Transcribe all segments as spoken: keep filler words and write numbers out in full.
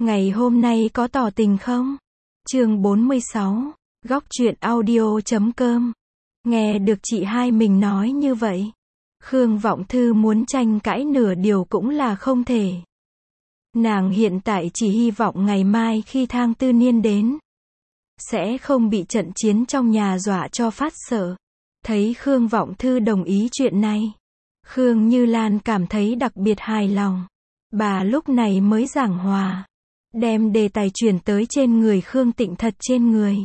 Ngày hôm nay có tỏ tình không? Chương bốn mươi sáu, góc truyện audio chấm com. Nghe được chị hai mình nói như vậy, Khương Vọng Thư muốn tranh cãi nửa điều cũng là không thể. Nàng hiện tại chỉ hy vọng ngày mai khi Thang Tư Niên đến, sẽ không bị trận chiến trong nhà dọa cho phát sợ. Thấy Khương Vọng Thư đồng ý chuyện này, Khương Như Lan cảm thấy đặc biệt hài lòng. Bà lúc này mới giảng hòa, đem đề tài chuyển tới trên người Khương Tịnh Thật trên người.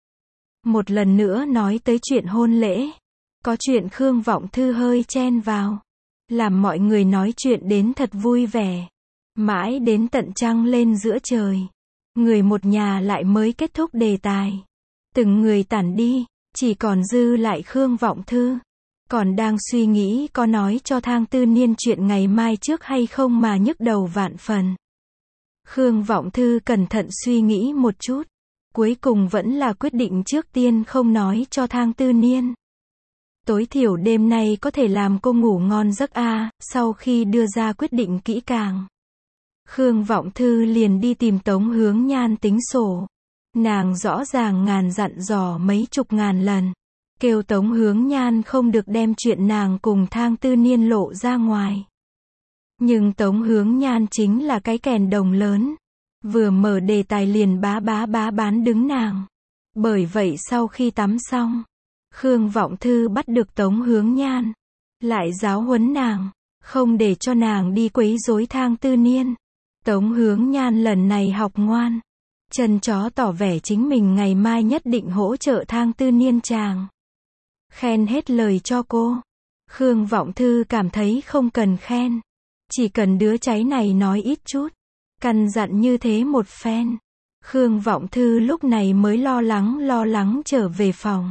Một lần nữa nói tới chuyện hôn lễ. Có chuyện Khương Vọng Thư hơi chen vào, làm mọi người nói chuyện đến thật vui vẻ. Mãi đến tận trăng lên giữa trời, người một nhà lại mới kết thúc đề tài. Từng người tản đi, chỉ còn dư lại Khương Vọng Thư. Còn đang suy nghĩ có nói cho Thang Tư Niên chuyện ngày mai trước hay không mà nhức đầu vạn phần. Khương Vọng Thư cẩn thận suy nghĩ một chút, cuối cùng vẫn là quyết định trước tiên không nói cho Thang Tư Niên. Tối thiểu đêm nay có thể làm cô ngủ ngon giấc a. Sau khi đưa ra quyết định kỹ càng, Khương Vọng Thư liền đi tìm Tống Hướng Nhan tính sổ. Nàng rõ ràng ngàn dặn dò mấy chục ngàn lần, kêu Tống Hướng Nhan không được đem chuyện nàng cùng Thang Tư Niên lộ ra ngoài. Nhưng Tống Hướng Nhan chính là cái kèn đồng lớn, vừa mở đề tài liền bá bá bá bán đứng nàng. Bởi vậy sau khi tắm xong, Khương Vọng Thư bắt được Tống Hướng Nhan, lại giáo huấn nàng, không để cho nàng đi quấy rối Thang Tư Niên. Tống Hướng Nhan lần này học ngoan, chân chó tỏ vẻ chính mình ngày mai nhất định hỗ trợ Thang Tư Niên chàng. Khen hết lời cho cô. Khương Vọng Thư cảm thấy không cần khen, chỉ cần đứa cháy này nói ít chút, căn dặn như thế một phen. Khương Vọng Thư lúc này mới lo lắng lo lắng trở về phòng.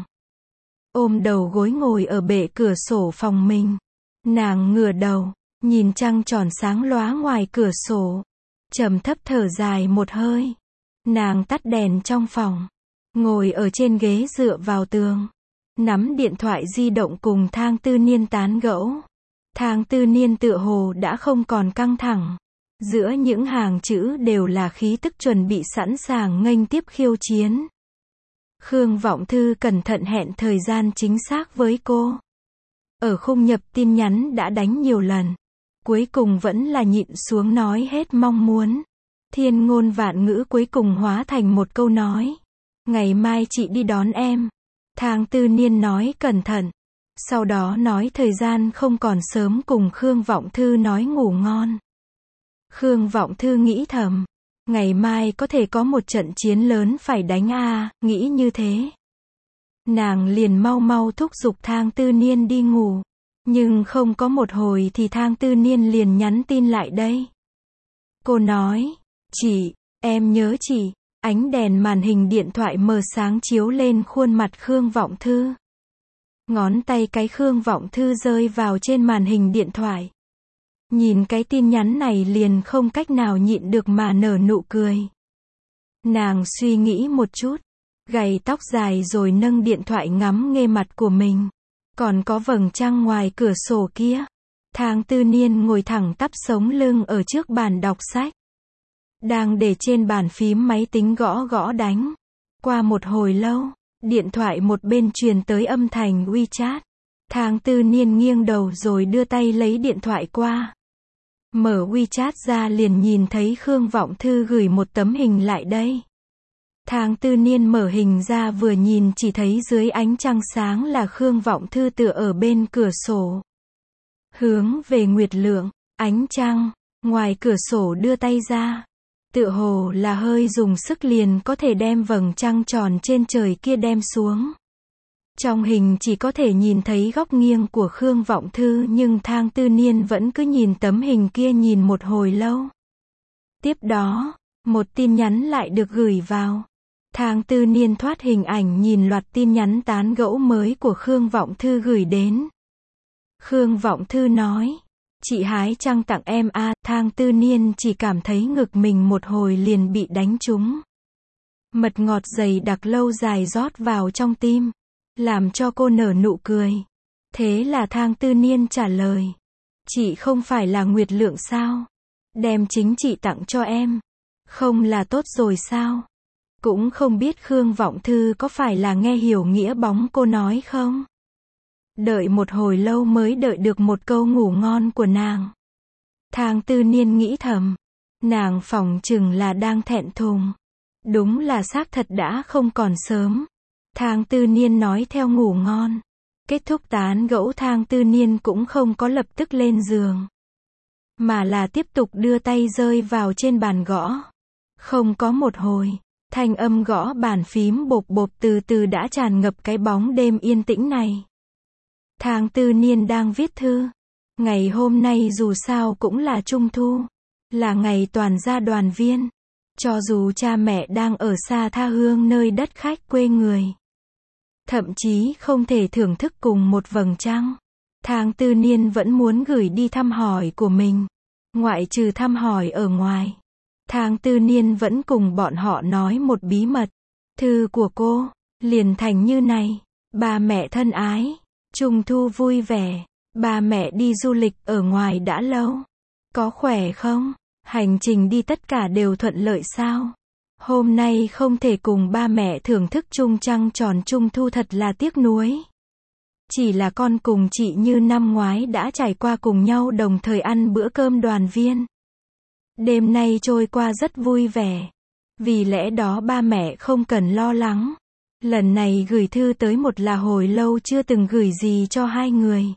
Ôm đầu gối ngồi ở bệ cửa sổ phòng mình. Nàng ngửa đầu, nhìn trăng tròn sáng lóa ngoài cửa sổ. Trầm thấp thở dài một hơi. Nàng tắt đèn trong phòng, ngồi ở trên ghế dựa vào tường, nắm điện thoại di động cùng Thang Tư Niên tán gẫu. Thang Tư Niên tựa hồ đã không còn căng thẳng. Giữa những hàng chữ đều là khí tức chuẩn bị sẵn sàng nghênh tiếp khiêu chiến. Khương Vọng Thư cẩn thận hẹn thời gian chính xác với cô. Ở khung nhập tin nhắn đã đánh nhiều lần, cuối cùng vẫn là nhịn xuống nói hết mong muốn. Thiên ngôn vạn ngữ cuối cùng hóa thành một câu nói: ngày mai chị đi đón em. Thang Tư Niên nói cẩn thận, sau đó nói thời gian không còn sớm cùng Khương Vọng Thư nói ngủ ngon. Khương Vọng Thư nghĩ thầm, ngày mai có thể có một trận chiến lớn phải đánh a, nghĩ như thế. Nàng liền mau mau thúc giục Thang Tư Niên đi ngủ. Nhưng không có một hồi thì Thang Tư Niên liền nhắn tin lại đây. Cô nói, chị, em nhớ chị. Ánh đèn màn hình điện thoại mờ sáng chiếu lên khuôn mặt Khương Vọng Thư. Ngón tay cái Khương Vọng Thư rơi vào trên màn hình điện thoại. Nhìn cái tin nhắn này liền không cách nào nhịn được mà nở nụ cười. Nàng suy nghĩ một chút, gầy tóc dài rồi nâng điện thoại ngắm nghê mặt của mình. Còn có vầng trăng ngoài cửa sổ kia. Thang Tư Niên ngồi thẳng tắp sống lưng ở trước bàn đọc sách, đang để trên bàn phím máy tính gõ gõ đánh. Qua một hồi lâu, điện thoại một bên truyền tới âm thanh WeChat. Thang Tư Niên nghiêng đầu rồi đưa tay lấy điện thoại qua. Mở WeChat ra liền nhìn thấy Khương Vọng Thư gửi một tấm hình lại đây. Thang Tư Niên mở hình ra vừa nhìn chỉ thấy dưới ánh trăng sáng là Khương Vọng Thư tựa ở bên cửa sổ, hướng về nguyệt lượng. Ánh trăng ngoài cửa sổ đưa tay ra, tựa hồ là hơi dùng sức liền có thể đem vầng trăng tròn trên trời kia đem xuống. Trong hình chỉ có thể nhìn thấy góc nghiêng của Khương Vọng Thư, nhưng Thang Tư Niên vẫn cứ nhìn tấm hình kia nhìn một hồi lâu. Tiếp đó, một tin nhắn lại được gửi vào. Thang Tư Niên thoát hình ảnh nhìn loạt tin nhắn tán gẫu mới của Khương Vọng Thư gửi đến. Khương Vọng Thư nói, chị hái trăng tặng em a. Thang Tư Niên chỉ cảm thấy ngực mình một hồi liền bị đánh trúng. Mật ngọt dày đặc lâu dài rót vào trong tim, làm cho cô nở nụ cười. Thế là Thang Tư Niên trả lời, chị không phải là Nguyệt Lượng sao? Đem chính chị tặng cho em. Không là tốt rồi sao? Cũng không biết Khương Vọng Thư có phải là nghe hiểu nghĩa bóng cô nói không? Đợi một hồi lâu mới đợi được một câu ngủ ngon của nàng. Thang Tư Niên nghĩ thầm. Nàng phỏng chừng là đang thẹn thùng. Đúng là xác thật đã không còn sớm. Thang Tư Niên nói theo ngủ ngon. Kết thúc tán gẫu, Thang Tư Niên cũng không có lập tức lên giường. Mà là tiếp tục đưa tay rơi vào trên bàn gõ. Không có một hồi, thanh âm gõ bàn phím bộp bộp từ từ đã tràn ngập cái bóng đêm yên tĩnh này. Thang Tư Niên đang viết thư. Ngày hôm nay dù sao cũng là Trung Thu. Là ngày toàn gia đoàn viên. Cho dù cha mẹ đang ở xa tha hương nơi đất khách quê người. Thậm chí không thể thưởng thức cùng một vầng trăng. Thang Tư Niên vẫn muốn gửi đi thăm hỏi của mình. Ngoại trừ thăm hỏi ở ngoài. Thang Tư Niên vẫn cùng bọn họ nói một bí mật. Thư của cô, liền thành như này. Ba mẹ thân ái. Trung thu vui vẻ. Ba mẹ đi du lịch ở ngoài đã lâu. Có khỏe không? Hành trình đi tất cả đều thuận lợi sao? Hôm nay không thể cùng ba mẹ thưởng thức chung trăng tròn Trung thu thật là tiếc nuối. Chỉ là con cùng chị như năm ngoái đã trải qua cùng nhau đồng thời ăn bữa cơm đoàn viên. Đêm nay trôi qua rất vui vẻ. Vì lẽ đó ba mẹ không cần lo lắng. Lần này gửi thư tới, một là hồi lâu chưa từng gửi gì cho hai người.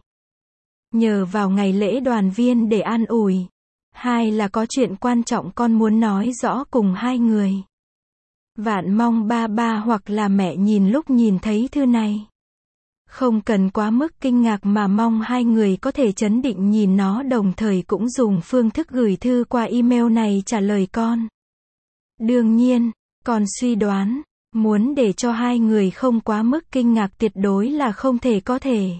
Nhờ vào ngày lễ đoàn viên để an ủi. Hai là có chuyện quan trọng con muốn nói rõ cùng hai người. Vạn mong ba ba hoặc là mẹ nhìn lúc nhìn thấy thư này. Không cần quá mức kinh ngạc mà mong hai người có thể trấn định nhìn nó, đồng thời cũng dùng phương thức gửi thư qua email này trả lời con. Đương nhiên, con suy đoán, muốn để cho hai người không quá mức kinh ngạc tuyệt đối là không thể có thể.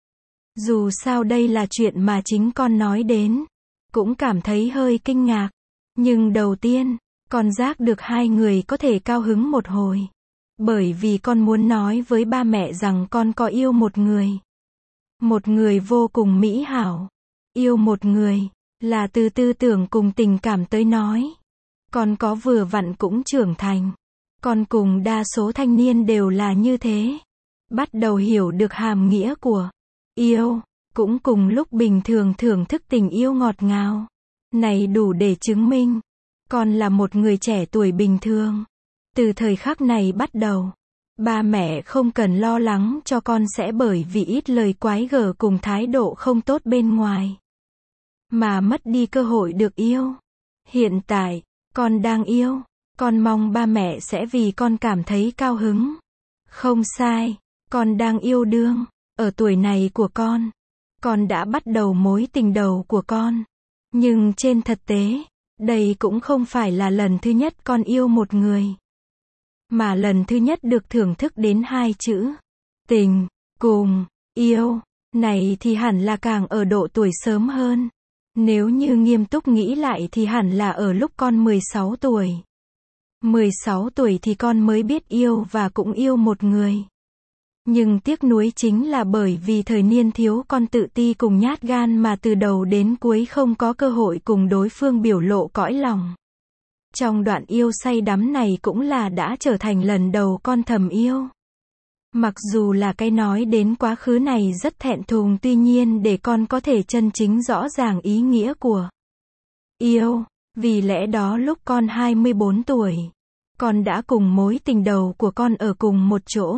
Dù sao đây là chuyện mà chính con nói đến. Cũng cảm thấy hơi kinh ngạc. Nhưng đầu tiên, con giác được hai người có thể cao hứng một hồi. Bởi vì con muốn nói với ba mẹ rằng con có yêu một người. Một người vô cùng mỹ hảo. Yêu một người, là từ tư tưởng cùng tình cảm tới nói. Con có vừa vặn cũng trưởng thành. Con cùng đa số thanh niên đều là như thế. Bắt đầu hiểu được hàm nghĩa của yêu. Cũng cùng lúc bình thường thưởng thức tình yêu ngọt ngào. Này đủ để chứng minh. Con là một người trẻ tuổi bình thường. Từ thời khắc này bắt đầu. Ba mẹ không cần lo lắng cho con sẽ bởi vì ít lời quái gở cùng thái độ không tốt bên ngoài. Mà mất đi cơ hội được yêu. Hiện tại, con đang yêu. Con mong ba mẹ sẽ vì con cảm thấy cao hứng. Không sai. Con đang yêu đương. Ở tuổi này của con. Con đã bắt đầu mối tình đầu của con. Nhưng trên thực tế, đây cũng không phải là lần thứ nhất con yêu một người. Mà lần thứ nhất được thưởng thức đến hai chữ. Tình, cùng, yêu. Này thì hẳn là càng ở độ tuổi sớm hơn. Nếu như nghiêm túc nghĩ lại thì hẳn là ở lúc con mười sáu tuổi. mười sáu tuổi thì con mới biết yêu và cũng yêu một người. Nhưng tiếc nuối chính là bởi vì thời niên thiếu con tự ti cùng nhát gan mà từ đầu đến cuối không có cơ hội cùng đối phương biểu lộ cõi lòng. Trong đoạn yêu say đắm này cũng là đã trở thành lần đầu con thầm yêu. Mặc dù là cái nói đến quá khứ này rất thẹn thùng, tuy nhiên để con có thể chân chính rõ ràng ý nghĩa của yêu. Vì lẽ đó lúc con hai mươi bốn tuổi, con đã cùng mối tình đầu của con ở cùng một chỗ.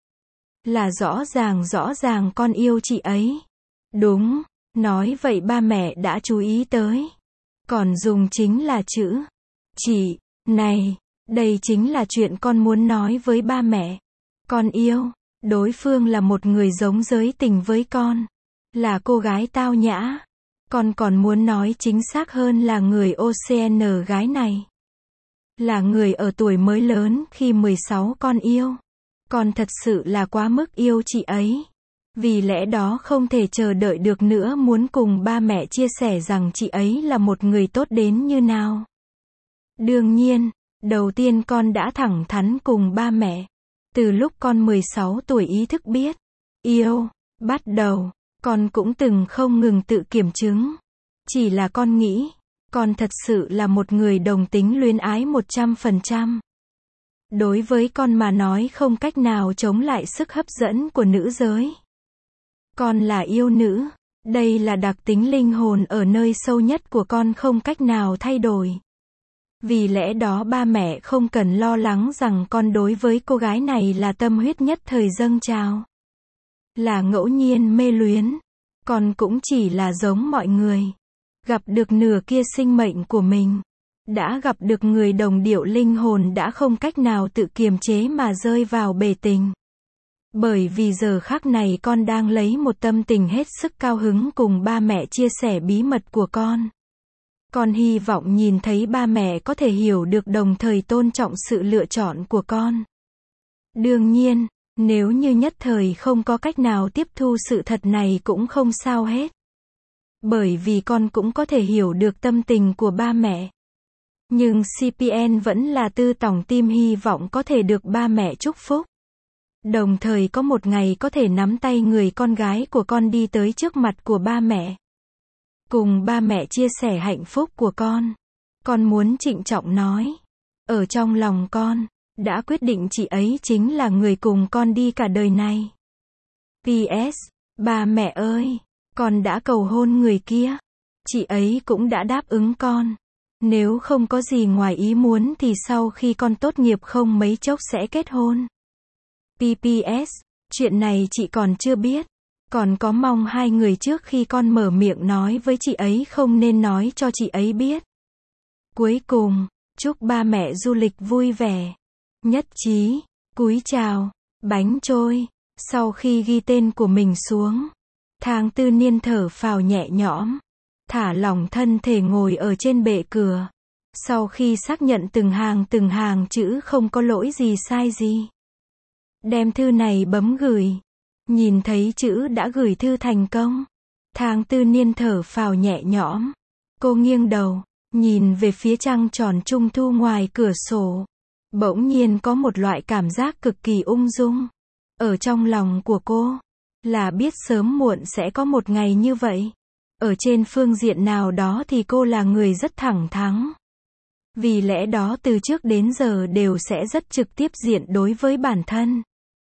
Là rõ ràng rõ ràng con yêu chị ấy. Đúng, nói vậy ba mẹ đã chú ý tới. Còn dùng chính là chữ chị. Này, đây chính là chuyện con muốn nói với ba mẹ. Con yêu, đối phương là một người giống giới tình với con. Là cô gái tao nhã. Con còn muốn nói chính xác hơn là người ô xê en gái này. Là người ở tuổi mới lớn khi mười sáu con yêu. Con thật sự là quá mức yêu chị ấy. Vì lẽ đó không thể chờ đợi được nữa muốn cùng ba mẹ chia sẻ rằng chị ấy là một người tốt đến như nào. Đương nhiên, đầu tiên con đã thẳng thắn cùng ba mẹ. Từ lúc con mười sáu tuổi ý thức biết yêu, bắt đầu, con cũng từng không ngừng tự kiểm chứng. Chỉ là con nghĩ, Con thật sự là một người đồng tính luyến ái một trăm phần trăm. Đối với con mà nói không cách nào chống lại sức hấp dẫn của nữ giới. Con là yêu nữ. Đây là đặc tính linh hồn ở nơi sâu nhất của con không cách nào thay đổi. Vì lẽ đó ba mẹ không cần lo lắng rằng con đối với cô gái này là tâm huyết nhất thời dâng trào. Là ngẫu nhiên mê luyến. Con cũng chỉ là giống mọi người. Gặp được nửa kia sinh mệnh của mình. Đã gặp được người đồng điệu linh hồn đã không cách nào tự kiềm chế mà rơi vào bể tình. Bởi vì giờ khắc này con đang lấy một tâm tình hết sức cao hứng cùng ba mẹ chia sẻ bí mật của con. Con hy vọng nhìn thấy ba mẹ có thể hiểu được đồng thời tôn trọng sự lựa chọn của con. Đương nhiên, nếu như nhất thời không có cách nào tiếp thu sự thật này cũng không sao hết. Bởi vì con cũng có thể hiểu được tâm tình của ba mẹ. Nhưng xê pê en vẫn là tư tỏng tim hy vọng có thể được ba mẹ chúc phúc. Đồng thời có một ngày có thể nắm tay người con gái của con đi tới trước mặt của ba mẹ. Cùng ba mẹ chia sẻ hạnh phúc của con. Con muốn trịnh trọng nói. Ở trong lòng con, đã quyết định chị ấy chính là người cùng con đi cả đời này. pê ét. Ba mẹ ơi, con đã cầu hôn người kia. Chị ấy cũng đã đáp ứng con. Nếu không có gì ngoài ý muốn thì sau khi con tốt nghiệp không mấy chốc sẽ kết hôn. pê pê ét. Chuyện này chị còn chưa biết. Còn có mong hai người trước khi con mở miệng nói với chị ấy không nên nói cho chị ấy biết. Cuối cùng, chúc ba mẹ du lịch vui vẻ. Nhất trí. Cúi chào. Bánh trôi. Sau khi ghi tên của mình xuống, Thang Tư Niên thở phào nhẹ nhõm. Thả lỏng thân thể ngồi ở trên bệ cửa. Sau khi xác nhận từng hàng từng hàng chữ không có lỗi gì sai gì. Đem thư này bấm gửi. Nhìn thấy chữ đã gửi thư thành công. Thang Tư Niên thở phào nhẹ nhõm. Cô nghiêng đầu, nhìn về phía trăng tròn trung thu ngoài cửa sổ. Bỗng nhiên có một loại cảm giác cực kỳ ung dung. Ở trong lòng của cô, là biết sớm muộn sẽ có một ngày như vậy. Ở trên phương diện nào đó thì cô là người rất thẳng thắn. Vì lẽ đó từ trước đến giờ đều sẽ rất trực tiếp diện đối với bản thân.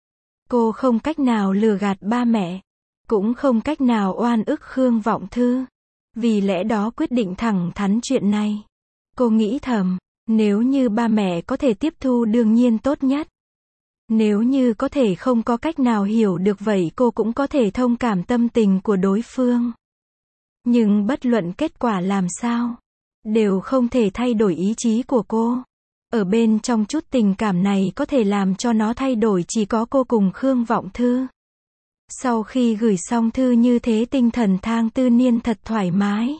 Cô không cách nào lừa gạt ba mẹ. Cũng không cách nào oan ức Khương Vọng Thư. Vì lẽ đó quyết định thẳng thắn chuyện này. Cô nghĩ thầm, nếu như ba mẹ có thể tiếp thu đương nhiên tốt nhất. Nếu như có thể không có cách nào hiểu được vậy cô cũng có thể thông cảm tâm tình của đối phương. Nhưng bất luận kết quả làm sao, đều không thể thay đổi ý chí của cô. Ở bên trong chút tình cảm này có thể làm cho nó thay đổi chỉ có cô cùng Khương Vọng Thư. Sau khi gửi xong thư như thế tinh thần Thang Tư Niên thật thoải mái.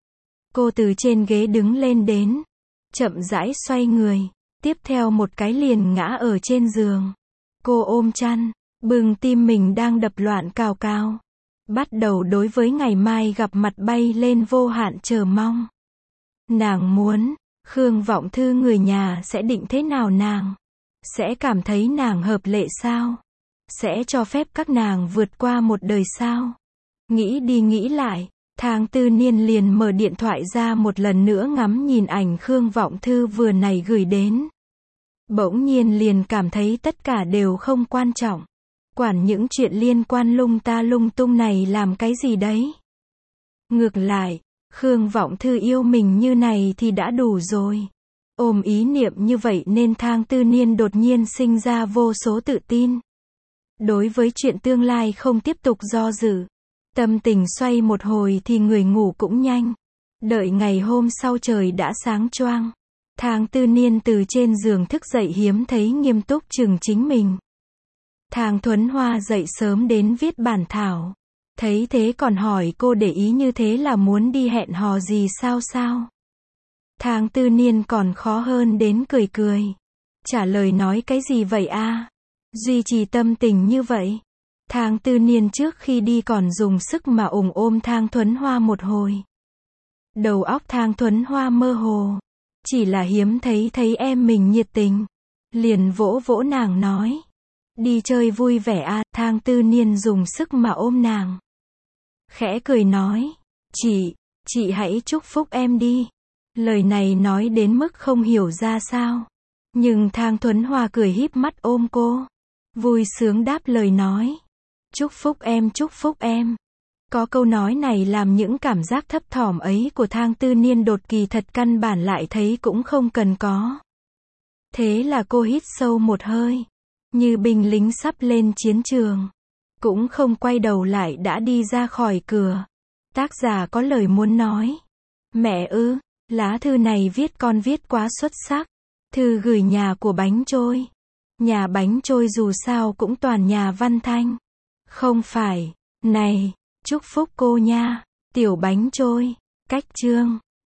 Cô từ trên ghế đứng lên đến, chậm rãi xoay người, tiếp theo một cái liền ngã ở trên giường. Cô ôm chăn, bừng tim mình đang đập loạn cào cào. Bắt đầu đối với ngày mai gặp mặt bay lên vô hạn chờ mong. Nàng muốn, Khương Vọng Thư người nhà sẽ định thế nào nàng? Sẽ cảm thấy nàng hợp lệ sao? Sẽ cho phép các nàng vượt qua một đời sao? Nghĩ đi nghĩ lại, Thang Tư Niên liền mở điện thoại ra một lần nữa ngắm nhìn ảnh Khương Vọng Thư vừa này gửi đến. Bỗng nhiên liền cảm thấy tất cả đều không quan trọng. Quản những chuyện liên quan lung ta lung tung này làm cái gì đấy? Ngược lại, Khương Vọng Thư yêu mình như này thì đã đủ rồi. Ôm ý niệm như vậy nên Thang Tư Niên đột nhiên sinh ra vô số tự tin. Đối với chuyện tương lai không tiếp tục do dự. Tâm tình xoay một hồi thì người ngủ cũng nhanh. Đợi ngày hôm sau trời đã sáng choang. Thang Tư Niên từ trên giường thức dậy hiếm thấy nghiêm túc chừng chính mình. Thang Thuấn Hoa dậy sớm đến viết bản thảo. Thấy thế còn hỏi cô để ý như thế là muốn đi hẹn hò gì sao sao? Thang Tư Niên còn khó hơn đến cười cười. Trả lời nói cái gì vậy a? Duy trì tâm tình như vậy. Thang Tư Niên trước khi đi còn dùng sức mà ủng ôm Thang Thuấn Hoa một hồi. Đầu óc Thang Thuấn Hoa mơ hồ. Chỉ là hiếm thấy thấy em mình nhiệt tình. Liền vỗ vỗ nàng nói. Đi chơi vui vẻ a. Thang Tư Niên dùng sức mà ôm nàng. Khẽ cười nói. Chị, chị hãy chúc phúc em đi. Lời này nói đến mức không hiểu ra sao. Nhưng Thang Thuấn Hòa cười híp mắt ôm cô. Vui sướng đáp lời nói. Chúc phúc em, chúc phúc em. Có câu nói này làm những cảm giác thấp thỏm ấy của Thang Tư Niên đột kỳ thật căn bản lại thấy cũng không cần có. Thế là cô hít sâu một hơi. Như binh lính sắp lên chiến trường. Cũng không quay đầu lại đã đi ra khỏi cửa. Tác giả có lời muốn nói. Mẹ ư, lá thư này viết con viết quá xuất sắc. Thư gửi nhà của bánh trôi. Nhà bánh trôi dù sao cũng toàn nhà văn thanh. Không phải, này, chúc phúc cô nha. Tiểu bánh trôi, cách chương.